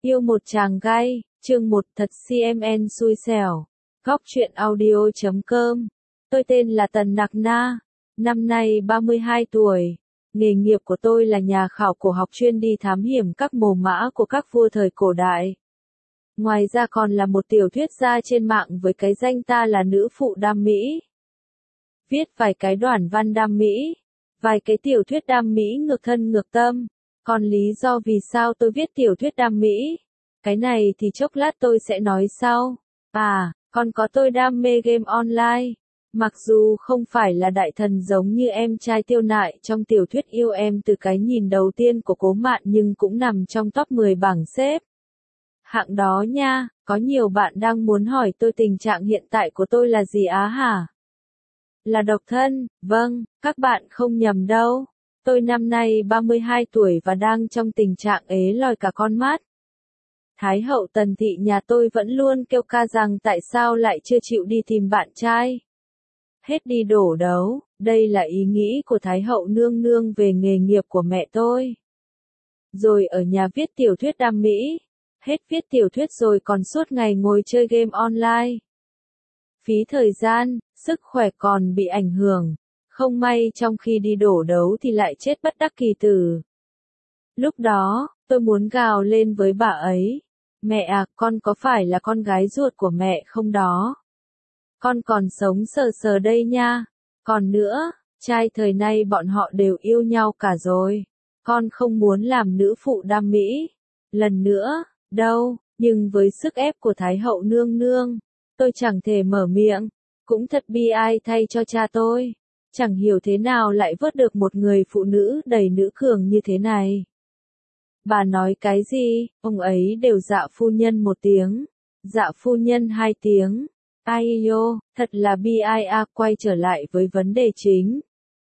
Yêu một chàng gay, chương 1 thật CMN xui xẻo. Góc truyện audio.com. Tôi tên là Tần Nặc Na, năm nay 32 tuổi. Nghề nghiệp của tôi là nhà khảo cổ học chuyên đi thám hiểm các mồ mã của các vua thời cổ đại. Ngoài ra còn là một tiểu thuyết gia trên mạng với cái danh ta là nữ phụ đam mỹ. Viết vài cái đoạn văn đam mỹ, vài cái tiểu thuyết đam mỹ ngược thân ngược tâm. Còn lý do vì sao tôi viết tiểu thuyết đam mỹ, cái này thì chốc lát tôi sẽ nói sau. Còn có tôi đam mê game online. Mặc dù không phải là đại thần giống như em trai Tiêu Nại trong tiểu thuyết Yêu Em từ cái nhìn đầu tiên của Cố Mạn, nhưng cũng nằm trong top 10 bảng xếp hạng đó nha. Có nhiều bạn đang muốn hỏi tôi tình trạng hiện tại của tôi là gì á hả? Là độc thân, vâng, các bạn không nhầm đâu. Tôi năm nay 32 tuổi và đang trong tình trạng ế lòi cả con mắt. Thái hậu Tần Thị nhà tôi vẫn luôn kêu ca rằng tại sao lại chưa chịu đi tìm bạn trai. Hết đi đổ đấu, đây là ý nghĩ của Thái hậu nương nương về nghề nghiệp của mẹ tôi. Rồi ở nhà viết tiểu thuyết đam mỹ, hết viết tiểu thuyết rồi còn suốt ngày ngồi chơi game online. Phí thời gian, sức khỏe còn bị ảnh hưởng. Không may trong khi đi đổ đấu thì lại chết bất đắc kỳ tử. Lúc đó, tôi muốn gào lên với bà ấy. Mẹ à, con có phải là con gái ruột của mẹ không đó? Con còn sống sờ sờ đây nha. Còn nữa, trai thời nay bọn họ đều yêu nhau cả rồi. Con không muốn làm nữ phụ đam mỹ lần nữa, đâu. Nhưng với sức ép của Thái hậu nương nương, tôi chẳng thể mở miệng. Cũng thật bi ai thay cho cha tôi. Chẳng hiểu thế nào lại vớt được một người phụ nữ đầy nữ cường như thế này. Bà nói cái gì, ông ấy đều dạ phu nhân một tiếng, dạ phu nhân hai tiếng. Ai yo, thật là bi ai a. Quay trở lại với vấn đề chính.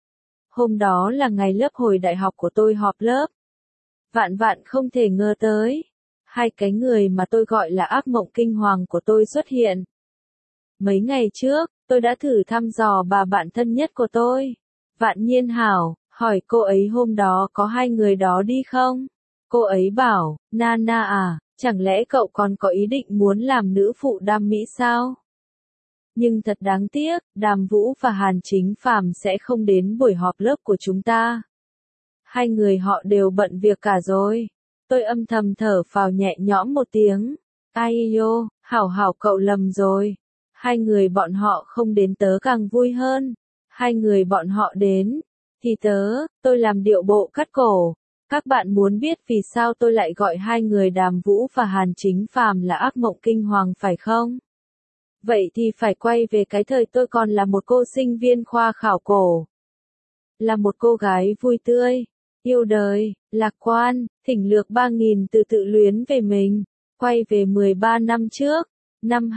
Hôm đó là ngày lớp hồi đại học của tôi họp lớp. Vạn vạn không thể ngờ tới. Hai cái người mà tôi gọi là ác mộng kinh hoàng của tôi xuất hiện. Mấy ngày trước, tôi đã thử thăm dò bà bạn thân nhất của tôi, Vạn Nhiên Hảo, hỏi cô ấy hôm đó có hai người đó đi không? Cô ấy bảo, Nana à, chẳng lẽ cậu còn có ý định muốn làm nữ phụ đam mỹ sao? Nhưng thật đáng tiếc, Đàm Vũ và Hàn Chính Phàm sẽ không đến buổi họp lớp của chúng ta. Hai người họ đều bận việc cả rồi. Tôi âm thầm thở phào nhẹ nhõm một tiếng. Ai yo, Hảo cậu lầm rồi. Hai người bọn họ không đến tớ càng vui hơn. Hai người bọn họ đến, thì tôi làm điệu bộ cắt cổ. Các bạn muốn biết vì sao tôi lại gọi hai người Đàm Vũ và Hàn Chính Phàm là ác mộng kinh hoàng phải không? Vậy thì phải quay về cái thời tôi còn là một cô sinh viên khoa khảo cổ. Là một cô gái vui tươi, yêu đời, lạc quan, thỉnh lược 3.000 từ tự luyến về mình. Quay về 13 năm trước. Năm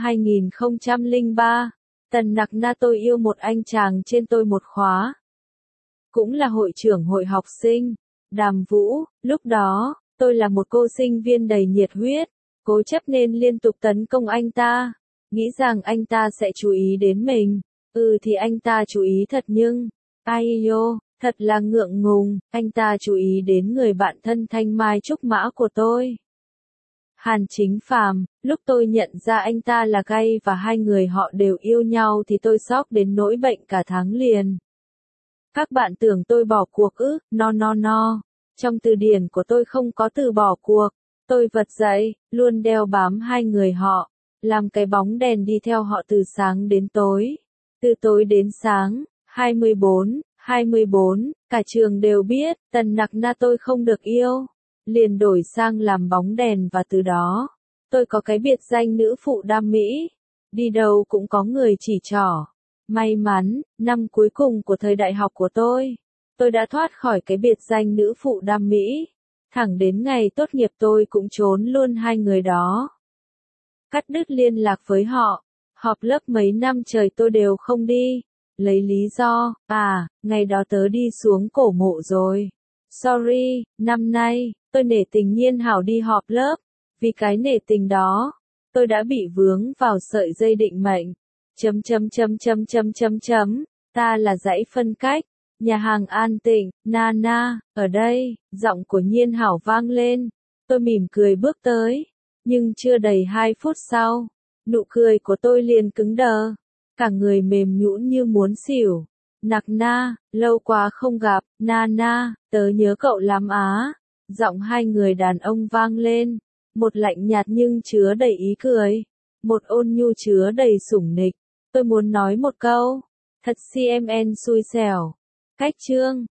2003, Tần Nặc Na tôi yêu một anh chàng trên tôi một khóa. Cũng là hội trưởng hội học sinh, Đàm Vũ. Lúc đó, tôi là một cô sinh viên đầy nhiệt huyết, cố chấp nên liên tục tấn công anh ta, nghĩ rằng anh ta sẽ chú ý đến mình. Thì anh ta chú ý thật nhưng, ai yo, thật là ngượng ngùng, anh ta chú ý đến người bạn thân Thanh Mai Trúc Mã của tôi. Hàn Chính Phàm, lúc tôi nhận ra anh ta là gay và hai người họ đều yêu nhau thì tôi sốc đến nỗi bệnh cả tháng liền. Các bạn tưởng tôi bỏ cuộc ư? No. Trong từ điển của tôi không có từ bỏ cuộc. Tôi vật dậy, luôn đeo bám hai người họ, làm cái bóng đèn đi theo họ từ sáng đến tối. Từ tối đến sáng, 24, cả trường đều biết, Tần Nặc Na tôi không được yêu. Liền đổi sang làm bóng đèn và từ đó, tôi có cái biệt danh nữ phụ đam mỹ. Đi đâu cũng có người chỉ trỏ. May mắn, năm cuối cùng của thời đại học của tôi đã thoát khỏi cái biệt danh nữ phụ đam mỹ. Thẳng đến ngày tốt nghiệp tôi cũng trốn luôn hai người đó. Cắt đứt liên lạc với họ. Họp lớp mấy năm trời tôi đều không đi. Lấy lý do, ngày đó tớ đi xuống cổ mộ rồi. Sorry, năm nay, tôi nể tình Nhiên Hảo đi họp lớp. Vì cái nể tình đó, tôi đã bị vướng vào sợi dây định mệnh. Ta là dãy phân cách. Nhà hàng an tịnh, Nana, ở đây, giọng của Nhiên Hảo vang lên. Tôi mỉm cười bước tới, Nhưng chưa đầy 2 phút sau, nụ cười của tôi liền cứng đờ, cả người mềm nhũn như muốn xỉu. Nặc Na, lâu quá không gặp, Na Na, tớ nhớ cậu lắm á. Giọng hai người đàn ông vang lên, một lạnh nhạt nhưng chứa đầy ý cười, một ôn nhu chứa đầy sủng nịch. Tôi muốn nói một câu, thật CMN xui xẻo. Cách chương